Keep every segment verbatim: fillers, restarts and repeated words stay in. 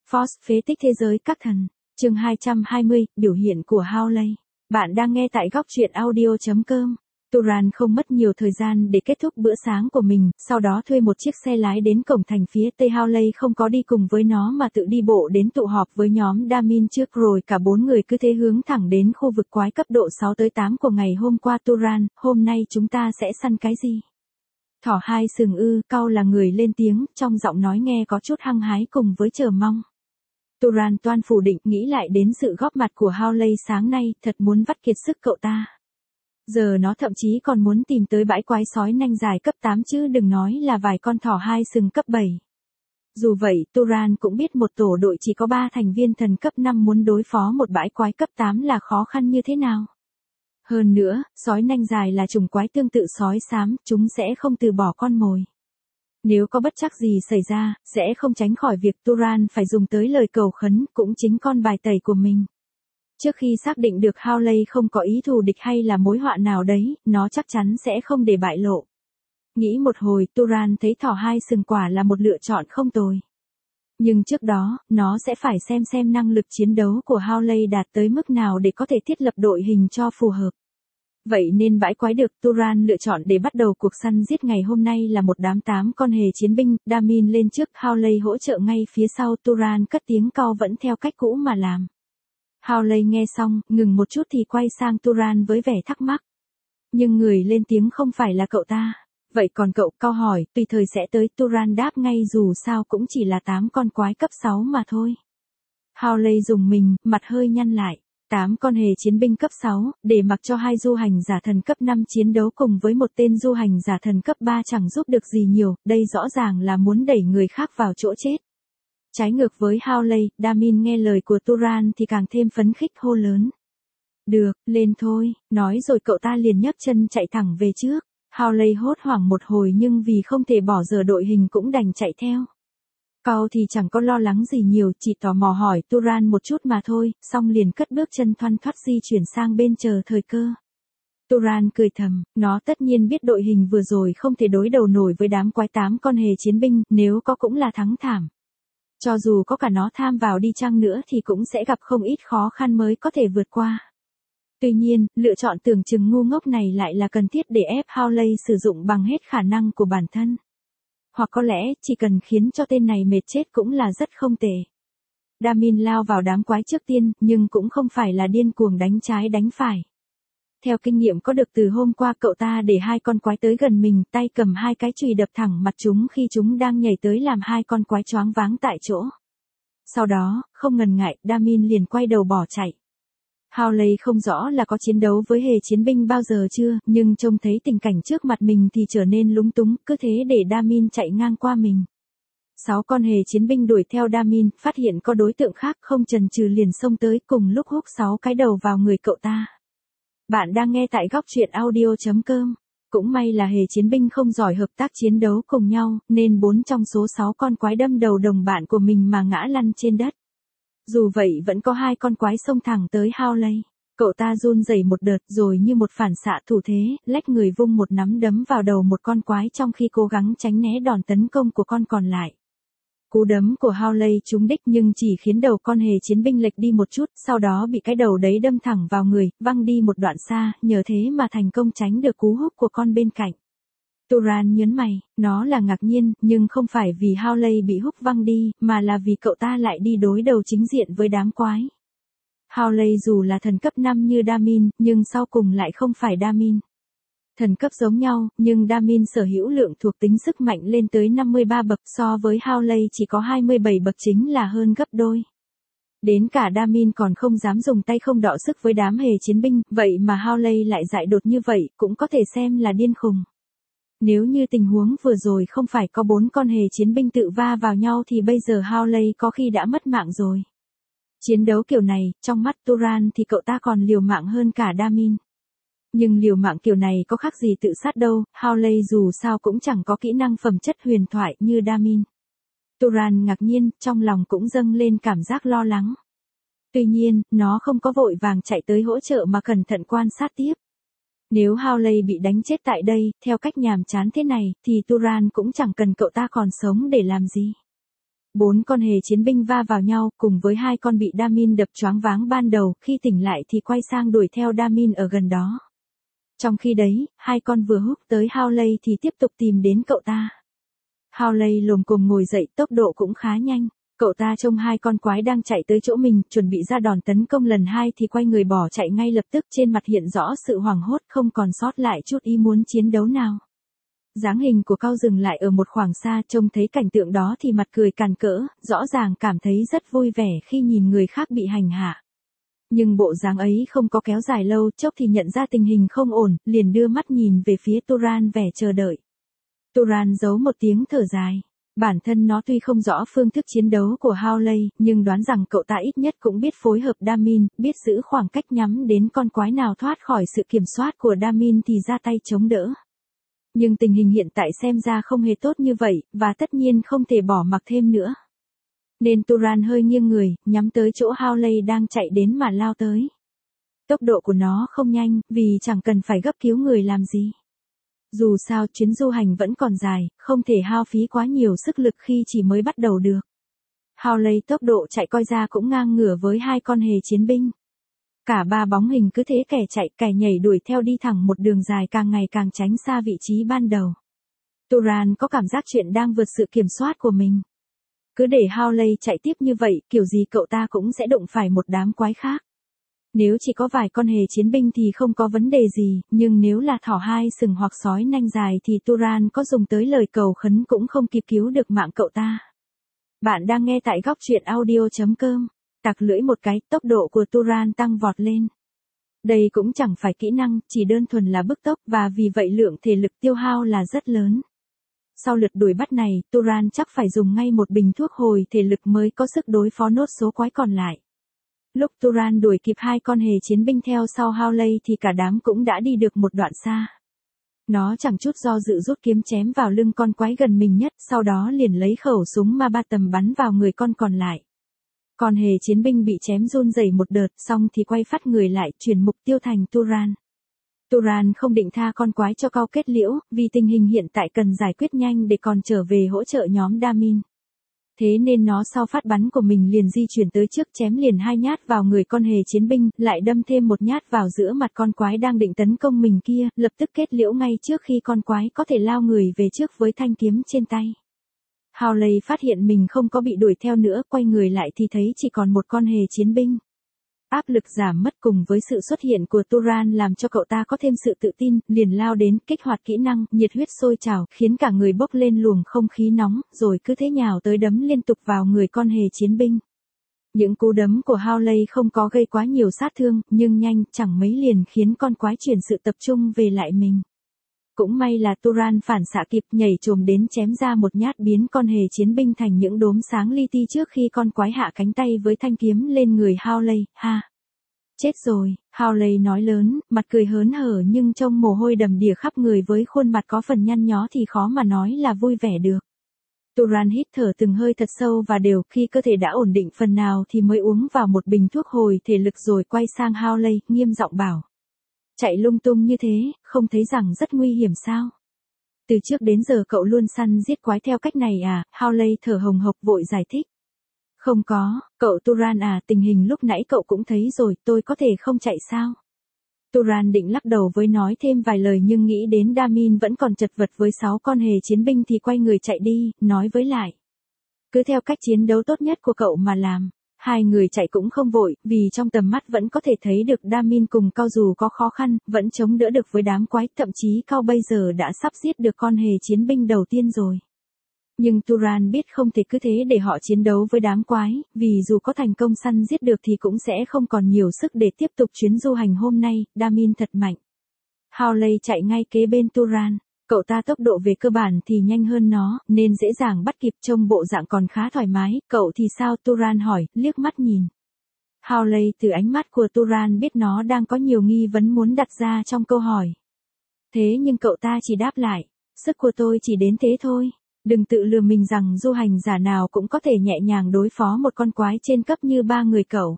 Force phế tích thế giới các thần. Chương hai trăm hai mươi, biểu hiện của Howley. Bạn đang nghe tại góc truyện audio chấm com. Turan không mất nhiều thời gian để kết thúc bữa sáng của mình, sau đó thuê một chiếc xe lái đến cổng thành phía tây. Howley không có đi cùng với nó mà tự đi bộ đến tụ họp với nhóm Damin trước, rồi cả bốn người cứ thế hướng thẳng đến khu vực quái cấp độ sáu tới tám của ngày hôm qua. Turan, hôm nay chúng ta sẽ săn cái gì? Thỏ hai sừng ư? Cau là người lên tiếng, trong giọng nói nghe có chút hăng hái cùng với chờ mong. Turan toan phủ định, nghĩ lại đến sự góp mặt của Howley sáng nay, thật muốn vắt kiệt sức cậu ta. Giờ nó thậm chí còn muốn tìm tới bãi quái sói nanh dài cấp tám chứ đừng nói là vài con thỏ hai sừng cấp bảy. Dù vậy, Turan cũng biết một tổ đội chỉ có ba thành viên thần cấp năm muốn đối phó một bãi quái cấp tám là khó khăn như thế nào. Hơn nữa, sói nanh dài là chủng quái tương tự sói xám, chúng sẽ không từ bỏ con mồi. Nếu có bất trắc gì xảy ra, sẽ không tránh khỏi việc Turan phải dùng tới lời cầu khấn, cũng chính con bài tẩy của mình. Trước khi xác định được Howley không có ý thù địch hay là mối họa nào đấy, nó chắc chắn sẽ không để bại lộ. Nghĩ một hồi, Turan thấy thỏ hai sừng quả là một lựa chọn không tồi. Nhưng trước đó, nó sẽ phải xem xem năng lực chiến đấu của Howley đạt tới mức nào để có thể thiết lập đội hình cho phù hợp. Vậy nên bãi quái được Turan lựa chọn để bắt đầu cuộc săn giết ngày hôm nay là một đám tám con hề chiến binh. Damin lên trước, Howley hỗ trợ ngay phía sau. Turan cất tiếng cau vẫn theo cách cũ mà làm. Howley nghe xong, ngừng một chút thì quay sang Turan với vẻ thắc mắc. Nhưng người lên tiếng không phải là cậu ta. Vậy còn cậu? Cau hỏi. Tùy thời sẽ tới. Turan đáp ngay, dù sao cũng chỉ là tám con quái cấp sáu mà thôi. Howley dùng mình, mặt hơi nhăn lại. tám con hề chiến binh cấp sáu, để mặc cho hai du hành giả thần cấp năm chiến đấu cùng với một tên du hành giả thần cấp ba chẳng giúp được gì nhiều, đây rõ ràng là muốn đẩy người khác vào chỗ chết. Trái ngược với Howley, Damin nghe lời của Turan thì càng thêm phấn khích hô lớn. Được, lên thôi, nói rồi cậu ta liền nhấc chân chạy thẳng về trước. Howley hốt hoảng một hồi nhưng vì không thể bỏ dở đội hình cũng đành chạy theo. Cau thì chẳng có lo lắng gì nhiều, chỉ tò mò hỏi Turan một chút mà thôi, xong liền cất bước chân thoăn thoắt di chuyển sang bên chờ thời cơ. Turan cười thầm, nó tất nhiên biết đội hình vừa rồi không thể đối đầu nổi với đám quái tám con hề chiến binh, nếu có cũng là thắng thảm. Cho dù có cả nó tham vào đi chăng nữa thì cũng sẽ gặp không ít khó khăn mới có thể vượt qua. Tuy nhiên, lựa chọn tưởng chừng ngu ngốc này lại là cần thiết để ép Howley sử dụng bằng hết khả năng của bản thân. Hoặc có lẽ, chỉ cần khiến cho tên này mệt chết cũng là rất không tệ. Damin lao vào đám quái trước tiên, nhưng cũng không phải là điên cuồng đánh trái đánh phải. Theo kinh nghiệm có được từ hôm qua, cậu ta để hai con quái tới gần mình, tay cầm hai cái chùy đập thẳng mặt chúng khi chúng đang nhảy tới làm hai con quái choáng váng tại chỗ. Sau đó, không ngần ngại, Damin liền quay đầu bỏ chạy. Howley không rõ là có chiến đấu với hề chiến binh bao giờ chưa, nhưng trông thấy tình cảnh trước mặt mình thì trở nên lúng túng, cứ thế để Damin chạy ngang qua mình. Sáu con hề chiến binh đuổi theo Damin, phát hiện có đối tượng khác không chần chừ liền xông tới, cùng lúc húc sáu cái đầu vào người cậu ta. Bạn đang nghe tại góc truyện audio chấm com. Cũng may là hề chiến binh không giỏi hợp tác chiến đấu cùng nhau, nên bốn trong số sáu con quái đâm đầu đồng bạn của mình mà ngã lăn trên đất. Dù vậy vẫn có hai con quái xông thẳng tới Howley. Cậu ta run rẩy một đợt rồi như một phản xạ thủ thế, lách người vung một nắm đấm vào đầu một con quái trong khi cố gắng tránh né đòn tấn công của con còn lại. Cú đấm của Howley trúng đích nhưng chỉ khiến đầu con hề chiến binh lệch đi một chút, sau đó bị cái đầu đấy đâm thẳng vào người, văng đi một đoạn xa, nhờ thế mà thành công tránh được cú húc của con bên cạnh. Turan nhớn mày, nó là ngạc nhiên, nhưng không phải vì Howley bị húc văng đi, mà là vì cậu ta lại đi đối đầu chính diện với đám quái. Howley dù là thần cấp năm như Damin, nhưng sau cùng lại không phải Damin. Thần cấp giống nhau, nhưng Damin sở hữu lượng thuộc tính sức mạnh lên tới năm mươi ba bậc, so với Howley chỉ có hai mươi bảy bậc, chính là hơn gấp đôi. Đến cả Damin còn không dám dùng tay không đọ sức với đám hề chiến binh, vậy mà Howley lại dại đột như vậy, cũng có thể xem là điên khùng. Nếu như tình huống vừa rồi không phải có bốn con hề chiến binh tự va vào nhau thì bây giờ Howley có khi đã mất mạng rồi. Chiến đấu kiểu này, trong mắt Turan thì cậu ta còn liều mạng hơn cả Damin. Nhưng liều mạng kiểu này có khác gì tự sát đâu, Howley dù sao cũng chẳng có kỹ năng phẩm chất huyền thoại như Damin. Turan ngạc nhiên, trong lòng cũng dâng lên cảm giác lo lắng. Tuy nhiên, nó không có vội vàng chạy tới hỗ trợ mà cẩn thận quan sát tiếp. Nếu Howley bị đánh chết tại đây, theo cách nhàm chán thế này, thì Turan cũng chẳng cần cậu ta còn sống để làm gì. Bốn con hề chiến binh va vào nhau cùng với hai con bị Damin đập choáng váng ban đầu, khi tỉnh lại thì quay sang đuổi theo Damin ở gần đó. Trong khi đấy, hai con vừa húc tới Hawley thì tiếp tục tìm đến cậu ta. Hawley lồm cồm ngồi dậy, tốc độ cũng khá nhanh. Cậu ta trông hai con quái đang chạy tới chỗ mình, chuẩn bị ra đòn tấn công lần hai thì quay người bỏ chạy ngay lập tức, trên mặt hiện rõ sự hoảng hốt, không còn sót lại chút ý muốn chiến đấu nào. Dáng hình của Cao dừng lại ở một khoảng xa, trông thấy cảnh tượng đó thì mặt cười càn cỡ, rõ ràng cảm thấy rất vui vẻ khi nhìn người khác bị hành hạ. Nhưng bộ dáng ấy không có kéo dài lâu, chốc thì nhận ra tình hình không ổn, liền đưa mắt nhìn về phía Turan vẻ chờ đợi. Turan giấu một tiếng thở dài. Bản thân nó tuy không rõ phương thức chiến đấu của Hawley, nhưng đoán rằng cậu ta ít nhất cũng biết phối hợp Damin, biết giữ khoảng cách nhắm đến con quái nào thoát khỏi sự kiểm soát của Damin thì ra tay chống đỡ. Nhưng tình hình hiện tại xem ra không hề tốt như vậy, và tất nhiên không thể bỏ mặc thêm nữa. Nên Turan hơi nghiêng người, nhắm tới chỗ Hawley đang chạy đến mà lao tới. Tốc độ của nó không nhanh, vì chẳng cần phải gấp cứu người làm gì. Dù sao chuyến du hành vẫn còn dài, không thể hao phí quá nhiều sức lực khi chỉ mới bắt đầu được. Hawley tốc độ chạy coi ra cũng ngang ngửa với hai con hề chiến binh. Cả ba bóng hình cứ thế kẻ chạy kẻ nhảy đuổi theo đi thẳng một đường dài, càng ngày càng tránh xa vị trí ban đầu. Turan có cảm giác chuyện đang vượt sự kiểm soát của mình. Cứ để Hawley chạy tiếp như vậy, kiểu gì cậu ta cũng sẽ đụng phải một đám quái khác. Nếu chỉ có vài con hề chiến binh thì không có vấn đề gì, nhưng nếu là thỏ hai sừng hoặc sói nanh dài thì Turan có dùng tới lời cầu khấn cũng không kịp cứu được mạng cậu ta. Bạn đang nghe tại góc truyện audio chấm com. Tặc lưỡi một cái, tốc độ của Turan tăng vọt lên. Đây cũng chẳng phải kỹ năng, chỉ đơn thuần là bứt tốc, và vì vậy lượng thể lực tiêu hao là rất lớn. Sau lượt đuổi bắt này, Turan chắc phải dùng ngay một bình thuốc hồi thể lực mới có sức đối phó nốt số quái còn lại. Lúc Turan đuổi kịp hai con hề chiến binh theo sau Hawley thì cả đám cũng đã đi được một đoạn xa. Nó chẳng chút do dự rút kiếm chém vào lưng con quái gần mình nhất, sau đó liền lấy khẩu súng ma ba tầm bắn vào người con còn lại. Con hề chiến binh bị chém run rẩy một đợt, xong thì quay phát người lại, chuyển mục tiêu thành Turan. Turan không định tha con quái cho Cao kết liễu, vì tình hình hiện tại cần giải quyết nhanh để còn trở về hỗ trợ nhóm Damin. Thế nên nó sau phát bắn của mình liền di chuyển tới trước, chém liền hai nhát vào người con hề chiến binh, lại đâm thêm một nhát vào giữa mặt con quái đang định tấn công mình kia, lập tức kết liễu ngay trước khi con quái có thể lao người về trước với thanh kiếm trên tay. Hawley phát hiện mình không có bị đuổi theo nữa, quay người lại thì thấy chỉ còn một con hề chiến binh. Áp lực giảm mất cùng với sự xuất hiện của Turan làm cho cậu ta có thêm sự tự tin, liền lao đến, kích hoạt kỹ năng, nhiệt huyết sôi trào, khiến cả người bốc lên luồng không khí nóng, rồi cứ thế nhào tới đấm liên tục vào người con hề chiến binh. Những cú đấm của Hawley không có gây quá nhiều sát thương, nhưng nhanh, chẳng mấy liền khiến con quái chuyển sự tập trung về lại mình. Cũng may là Turan phản xạ kịp, nhảy chồm đến chém ra một nhát biến con hề chiến binh thành những đốm sáng li ti trước khi con quái hạ cánh tay với thanh kiếm lên người Hawley. Ha! Chết rồi, Hawley nói lớn, mặt cười hớn hở nhưng trông mồ hôi đầm đìa khắp người với khuôn mặt có phần nhăn nhó thì khó mà nói là vui vẻ được. Turan hít thở từng hơi thật sâu và đều, khi cơ thể đã ổn định phần nào thì mới uống vào một bình thuốc hồi thể lực rồi quay sang Hawley, nghiêm giọng bảo. Chạy lung tung như thế, không thấy rằng rất nguy hiểm sao? Từ trước đến giờ cậu luôn săn giết quái theo cách này à? Hawley thở hồng hộc vội giải thích. Không có, cậu Turan à, tình hình lúc nãy cậu cũng thấy rồi, tôi có thể không chạy sao? Turan định lắc đầu với nói thêm vài lời nhưng nghĩ đến Damin vẫn còn chật vật với sáu con hề chiến binh thì quay người chạy đi, nói với lại. Cứ theo cách chiến đấu tốt nhất của cậu mà làm. Hai người chạy cũng không vội, vì trong tầm mắt vẫn có thể thấy được Damin cùng Cao dù có khó khăn, vẫn chống đỡ được với đám quái, thậm chí Cao bây giờ đã sắp giết được con hề chiến binh đầu tiên rồi. Nhưng Turan biết không thể cứ thế để họ chiến đấu với đám quái, vì dù có thành công săn giết được thì cũng sẽ không còn nhiều sức để tiếp tục chuyến du hành hôm nay. Damin thật mạnh. Hawley chạy ngay kế bên Turan. Cậu ta tốc độ về cơ bản thì nhanh hơn nó, nên dễ dàng bắt kịp, trông bộ dạng còn khá thoải mái. Cậu thì sao? Turan hỏi, liếc mắt nhìn. Hawley từ ánh mắt của Turan biết nó đang có nhiều nghi vấn muốn đặt ra trong câu hỏi. Thế nhưng cậu ta chỉ đáp lại, sức của tôi chỉ đến thế thôi. Đừng tự lừa mình rằng du hành giả nào cũng có thể nhẹ nhàng đối phó một con quái trên cấp như ba người cậu.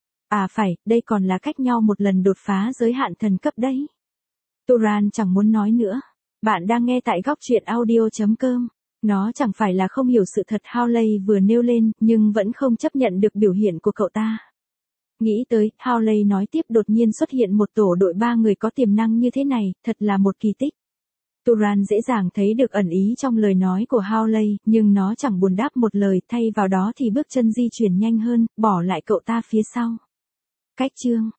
À phải, đây còn là cách nhau một lần đột phá giới hạn thần cấp đấy. Turan chẳng muốn nói nữa. Bạn đang nghe tại góc truyện audio chấm com. Nó chẳng phải là không hiểu sự thật Hawley vừa nêu lên, nhưng vẫn không chấp nhận được biểu hiện của cậu ta. Nghĩ tới, Hawley nói tiếp đột nhiên xuất hiện một tổ đội ba người có tiềm năng như thế này, thật là một kỳ tích. Turan dễ dàng thấy được ẩn ý trong lời nói của Hawley, nhưng nó chẳng buồn đáp một lời, thay vào đó thì bước chân di chuyển nhanh hơn, bỏ lại cậu ta phía sau. Cách chương